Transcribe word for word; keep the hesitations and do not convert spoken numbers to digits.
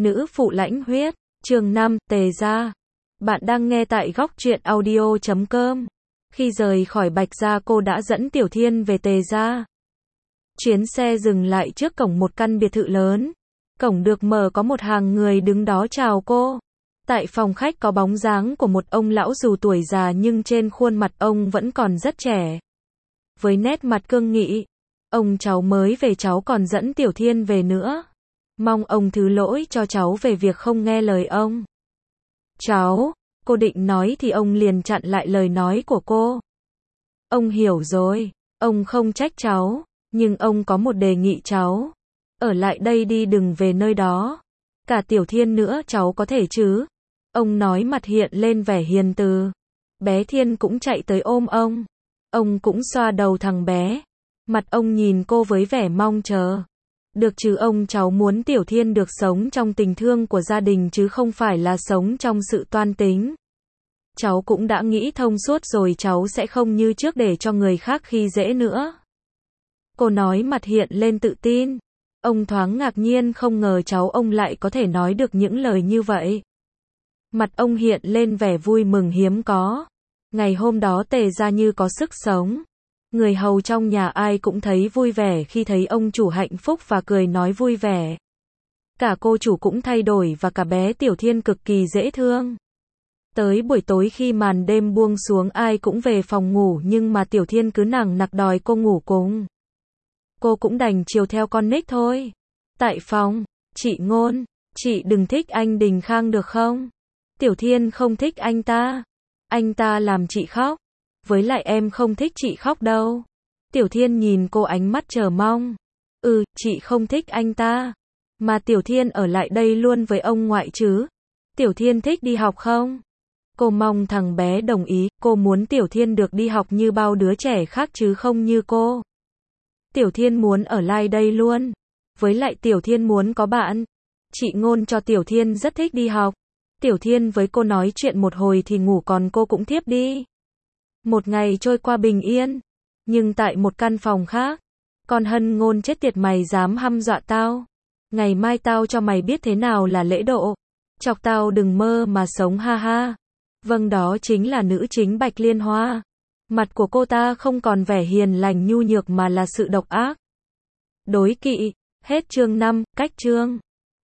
Nữ phụ lãnh huyết, chương năm, Tề gia. Bạn đang nghe tại góc truyện audio chấm com. Khi rời khỏi Bạch gia, cô đã dẫn Tiểu Thiên về Tề gia. Chuyến xe dừng lại trước cổng một căn biệt thự lớn. Cổng được mở, có một hàng người đứng đó chào cô. Tại phòng khách có bóng dáng của một ông lão dù tuổi già nhưng trên khuôn mặt ông vẫn còn rất trẻ. Với nét mặt cương nghị, ông cháu mới về, cháu còn dẫn Tiểu Thiên về nữa. Mong ông thứ lỗi cho cháu về việc không nghe lời ông. Cháu, cô định nói thì ông liền chặn lại lời nói của cô. Ông hiểu rồi, ông không trách cháu, nhưng ông có một đề nghị cháu. Ở lại đây đi, đừng về nơi đó. Cả Tiểu Thiên nữa, cháu có thể chứ? Ông nói, mặt hiện lên vẻ hiền từ. Bé Thiên cũng chạy tới ôm ông. Ông cũng xoa đầu thằng bé. Mặt ông nhìn cô với vẻ mong chờ. Được chứ, ông cháu muốn Tiểu Thiên được sống trong tình thương của gia đình chứ không phải là sống trong sự toan tính. Cháu cũng đã nghĩ thông suốt rồi, cháu sẽ không như trước để cho người khác khi dễ nữa. Cô nói, mặt hiện lên tự tin. Ông thoáng ngạc nhiên, không ngờ cháu ông lại có thể nói được những lời như vậy. Mặt ông hiện lên vẻ vui mừng hiếm có. Ngày hôm đó Tề gia như có sức sống. Người hầu trong nhà ai cũng thấy vui vẻ khi thấy ông chủ hạnh phúc và cười nói vui vẻ. Cả cô chủ cũng thay đổi và cả bé Tiểu Thiên cực kỳ dễ thương. Tới buổi tối khi màn đêm buông xuống, ai cũng về phòng ngủ nhưng mà Tiểu Thiên cứ nằng nặc đòi cô ngủ cùng. Cô cũng đành chiều theo con nít thôi. Tại phòng, chị Ngôn, chị đừng thích anh Đình Khang được không? Tiểu Thiên không thích anh ta. Anh ta làm chị khóc. Với lại em không thích chị khóc đâu. Tiểu Thiên nhìn cô ánh mắt chờ mong. Ừ, chị không thích anh ta. Mà Tiểu Thiên ở lại đây luôn với ông ngoại chứ. Tiểu Thiên thích đi học không? Cô mong thằng bé đồng ý, cô muốn Tiểu Thiên được đi học như bao đứa trẻ khác chứ không như cô. Tiểu Thiên muốn ở lại đây luôn. Với lại Tiểu Thiên muốn có bạn. Chị Ngôn cho Tiểu Thiên rất thích đi học. Tiểu Thiên với cô nói chuyện một hồi thì ngủ, còn cô cũng thiếp đi. Một ngày trôi qua bình yên. Nhưng tại một căn phòng khác, con Hân Ngôn, chết tiệt, mày dám hăm dọa tao. Ngày mai tao cho mày biết thế nào là lễ độ. Chọc tao đừng mơ mà sống, ha ha. Vâng, đó chính là nữ chính Bạch Liên Hoa. Mặt của cô ta không còn vẻ hiền lành nhu nhược mà là sự độc ác. Đối kỵ. Hết chương năm, cách chương.